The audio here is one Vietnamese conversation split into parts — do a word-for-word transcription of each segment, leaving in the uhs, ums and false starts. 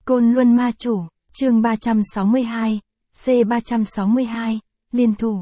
Côn Luân Ma Chủ, chương ba trăm sáu mươi hai, C ba trăm sáu mươi hai, Liên Thủ.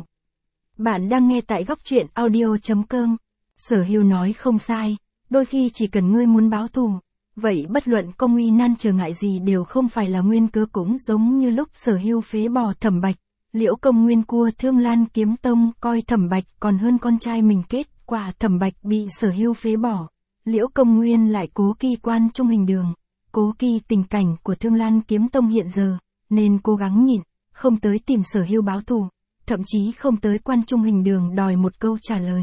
Bạn đang nghe tại góc truyện audio chấm com. Sở Hưu nói không sai, đôi khi chỉ cần ngươi muốn báo thù, vậy bất luận có nguy nan trở ngại gì đều không phải là nguyên cớ, cũng giống như lúc Sở Hưu phế bỏ Thẩm Bạch, Liễu Công Nguyên cua Thương Lan Kiếm Tông coi Thẩm Bạch còn hơn con trai mình, kết quả Thẩm Bạch bị Sở Hưu phế bỏ, Liễu Công Nguyên lại cố kỳ quan Trung Hình Đường, cố kỳ tình cảnh của Thương Lan Kiếm Tông hiện giờ, nên cố gắng nhịn, không tới tìm Sở Hưu báo thù, thậm chí không tới quan Trung Hình Đường đòi một câu trả lời.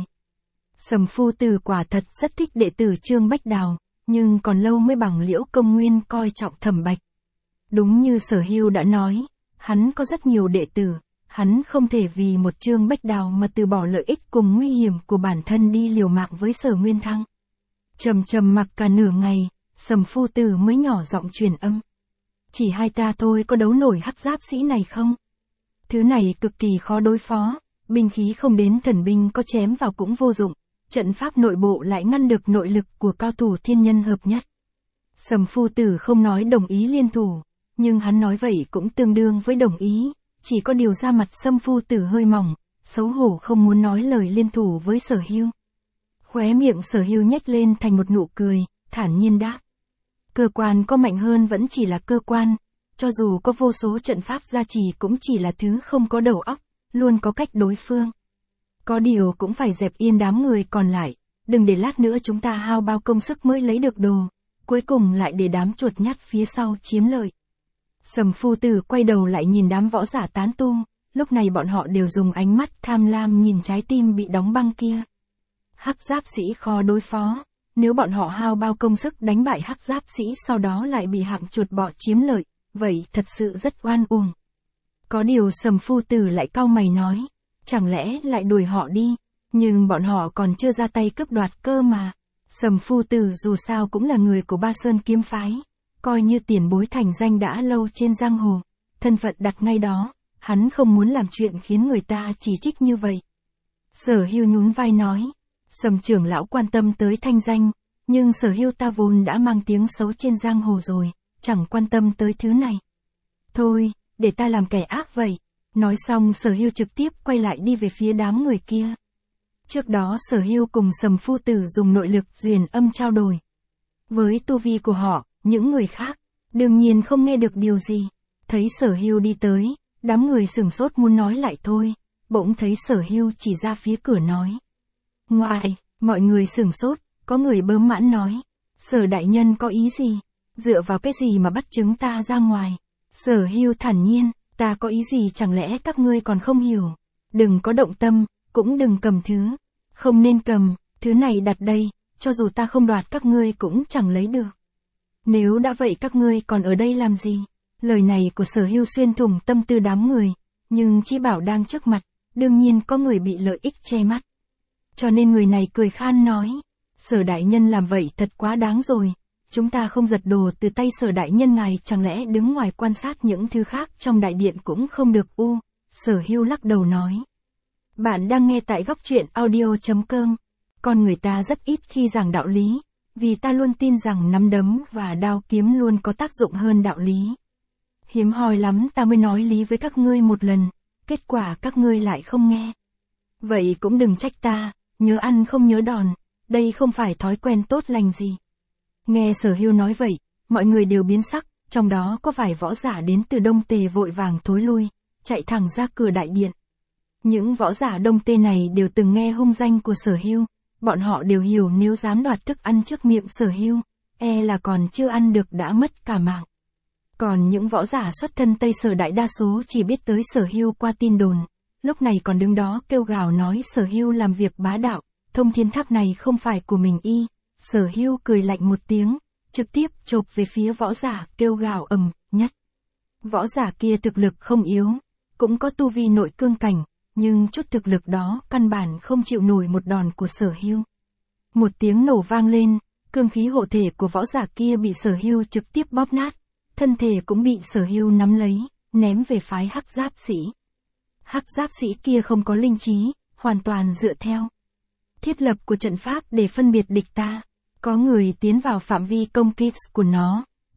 Sầm Phu Tử quả thật rất thích đệ tử Trương Bách Đào, nhưng còn lâu mới bằng Liễu Công Nguyên coi trọng Thẩm Bạch. Đúng như Sở Hưu đã nói, hắn có rất nhiều đệ tử, hắn không thể vì một Trương Bách Đào mà từ bỏ lợi ích cùng nguy hiểm của bản thân đi liều mạng với Sở Nguyên Thăng. Trầm trầm mặc cả nửa ngày, Sầm Phu Tử mới nhỏ giọng truyền âm. Chỉ hai ta thôi có đấu nổi hắc giáp sĩ này không? Thứ này cực kỳ khó đối phó, binh khí không đến thần binh có chém vào cũng vô dụng, trận pháp nội bộ lại ngăn được nội lực của cao thủ thiên nhân hợp nhất. Sầm Phu Tử không nói đồng ý liên thủ, nhưng hắn nói vậy cũng tương đương với đồng ý, chỉ có điều da mặt Sầm Phu Tử hơi mỏng, xấu hổ không muốn nói lời liên thủ với Sở Hưu. Khóe miệng Sở Hưu nhếch lên thành một nụ cười, thản nhiên đáp. Cơ quan có mạnh hơn vẫn chỉ là cơ quan, cho dù có vô số trận pháp gia trì cũng chỉ là thứ không có đầu óc, luôn có cách đối phương. Có điều cũng phải dẹp yên đám người còn lại, đừng để lát nữa chúng ta hao bao công sức mới lấy được đồ, cuối cùng lại để đám chuột nhắt phía sau chiếm lợi. Sầm Phu Tử quay đầu lại nhìn đám võ giả tán tu, lúc này bọn họ đều dùng ánh mắt tham lam nhìn trái tim bị đóng băng kia. Hắc giáp sĩ khó đối phó, nếu bọn họ hao bao công sức đánh bại hắc giáp sĩ sau đó lại bị hạng chuột bọ chiếm lợi, vậy thật sự rất oan uổng. Có điều Sầm Phu Tử lại cau mày nói, chẳng lẽ lại đuổi họ đi, nhưng bọn họ còn chưa ra tay cướp đoạt cơ mà. Sầm Phu Tử dù sao cũng là người của Ba Sơn kiếm phái, coi như tiền bối thành danh đã lâu trên giang hồ, thân phận đặt ngay đó, hắn không muốn làm chuyện khiến người ta chỉ trích như vậy. Sở Hưu nhún vai nói, Sầm trưởng lão quan tâm tới thanh danh, nhưng Sở Hưu ta vốn đã mang tiếng xấu trên giang hồ rồi, chẳng quan tâm tới thứ này. Thôi, để ta làm kẻ ác vậy. Nói xong Sở Hưu trực tiếp quay lại đi về phía đám người kia. Trước đó Sở Hưu cùng Sầm Phu Tử dùng nội lực duyên âm trao đổi. Với tu vi của họ, những người khác, đương nhiên không nghe được điều gì. Thấy Sở Hưu đi tới, đám người sửng sốt muốn nói lại thôi, bỗng thấy Sở Hưu chỉ ra phía cửa nói. Ngoài, mọi người sửng sốt, có người bớm mãn nói. Sở đại nhân có ý gì? Dựa vào cái gì mà bắt chúng ta ra ngoài? Sở Hưu thản nhiên, ta có ý gì chẳng lẽ các ngươi còn không hiểu? Đừng có động tâm, cũng đừng cầm thứ. Không nên cầm, thứ này đặt đây, cho dù ta không đoạt các ngươi cũng chẳng lấy được. Nếu đã vậy các ngươi còn ở đây làm gì? Lời này của Sở Hưu xuyên thủng tâm tư đám người, nhưng Chí Bảo đang trước mặt, đương nhiên có người bị lợi ích che mắt. Cho nên người này cười khan nói, Sở đại nhân làm vậy thật quá đáng rồi, chúng ta không giật đồ từ tay Sở đại nhân ngài chẳng lẽ đứng ngoài quan sát những thứ khác trong đại điện cũng không được u. Sở Hưu lắc đầu nói. Bạn đang nghe tại góc truyện audio chấm com. Con người ta rất ít khi giảng đạo lý, vì ta luôn tin rằng nắm đấm và đao kiếm luôn có tác dụng hơn đạo lý. Hiếm hoi lắm ta mới nói lý với các ngươi một lần, kết quả các ngươi lại không nghe. Vậy cũng đừng trách ta, nhớ ăn không nhớ đòn, đây không phải thói quen tốt lành gì. Nghe Sở Hưu nói vậy, mọi người đều biến sắc, trong đó có vài võ giả đến từ Đông Tề vội vàng thối lui, chạy thẳng ra cửa đại điện. Những võ giả Đông Tề này đều từng nghe hung danh của Sở Hưu, bọn họ đều hiểu nếu dám đoạt thức ăn trước miệng Sở Hưu, e là còn chưa ăn được đã mất cả mạng. Còn những võ giả xuất thân Tây Sở đại đa số chỉ biết tới Sở Hưu qua tin đồn, lúc này còn đứng đó kêu gào nói Sở Hưu làm việc bá đạo, thông thiên tháp này không phải của mình y. Sở Hưu cười lạnh một tiếng, trực tiếp chộp về phía võ giả kêu gào ầm nhất. Võ giả kia thực lực không yếu, cũng có tu vi nội cương cảnh, nhưng chút thực lực đó căn bản không chịu nổi một đòn của Sở Hưu. Một tiếng nổ vang lên, cương khí hộ thể của võ giả kia bị Sở Hưu trực tiếp bóp nát, thân thể cũng bị Sở Hưu nắm lấy, ném về phái hắc giáp sĩ. Hắc giáp sĩ kia không có linh trí, hoàn toàn dựa theo thiết lập của trận pháp để phân biệt địch ta. Có người tiến vào phạm vi công kích của nó,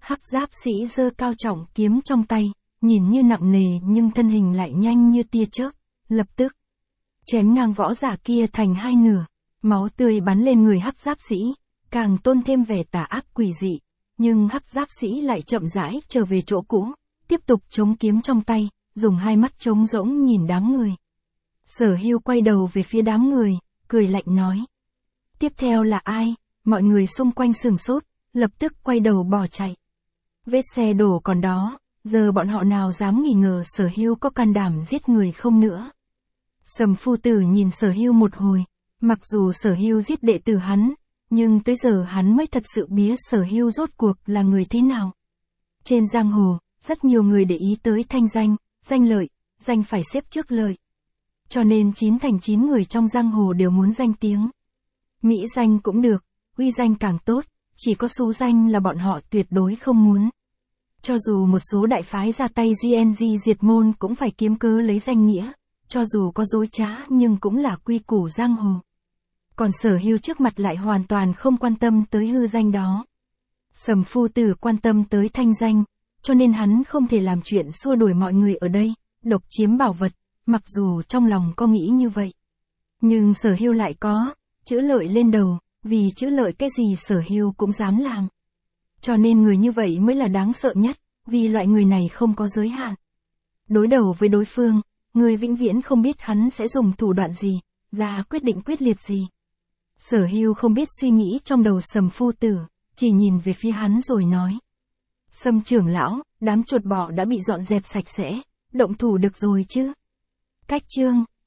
Hắc giáp sĩ giơ cao trọng kiếm trong tay, nhìn như nặng nề nhưng thân hình lại nhanh như tia chớp, lập tức chém ngang võ giả kia thành hai nửa, máu tươi bắn lên người hắc giáp sĩ, càng tôn thêm vẻ tà ác quỷ dị, nhưng hắc giáp sĩ lại chậm rãi trở về chỗ cũ, tiếp tục chống kiếm trong tay, dùng hai mắt trống rỗng nhìn đám người. Sở Hưu quay đầu về phía đám người, cười lạnh nói. Tiếp theo là ai? Mọi người xung quanh sửng sốt, lập tức quay đầu bỏ chạy. Vết xe đổ còn đó, giờ bọn họ nào dám nghi ngờ Sở Hưu có can đảm giết người không nữa. Sầm phu tử nhìn Sở Hưu một hồi, mặc dù Sở Hưu giết đệ tử hắn, nhưng tới giờ hắn mới thật sự biết Sở Hưu rốt cuộc là người thế nào. Trên giang hồ, rất nhiều người để ý tới thanh danh, danh lợi, danh phải xếp trước lợi. Cho nên chín thành chín người trong giang hồ đều muốn danh tiếng. Mỹ danh cũng được, uy danh càng tốt, chỉ có xú danh là bọn họ tuyệt đối không muốn. Cho dù một số đại phái ra tay giê en giê diệt môn cũng phải kiếm cớ lấy danh nghĩa, cho dù có dối trá nhưng cũng là quy củ giang hồ. Còn Sở Hưu trước mặt lại hoàn toàn không quan tâm tới hư danh đó. Sầm phu tử quan tâm tới thanh danh, cho nên hắn không thể làm chuyện xua đuổi mọi người ở đây, độc chiếm bảo vật, mặc dù trong lòng có nghĩ như vậy. Nhưng Sở Hưu lại có chữ lợi lên đầu, vì chữ lợi cái gì Sở Hưu cũng dám làm. Cho nên người như vậy mới là đáng sợ nhất, vì loại người này không có giới hạn. Đối đầu với đối phương, người vĩnh viễn không biết hắn sẽ dùng thủ đoạn gì, ra quyết định quyết liệt gì. Sở Hưu không biết suy nghĩ trong đầu Sầm phu tử, chỉ nhìn về phía hắn rồi nói. Sầm trưởng lão, đám chuột bọ đã bị dọn dẹp sạch sẽ, động thủ được rồi chứ? Cách chương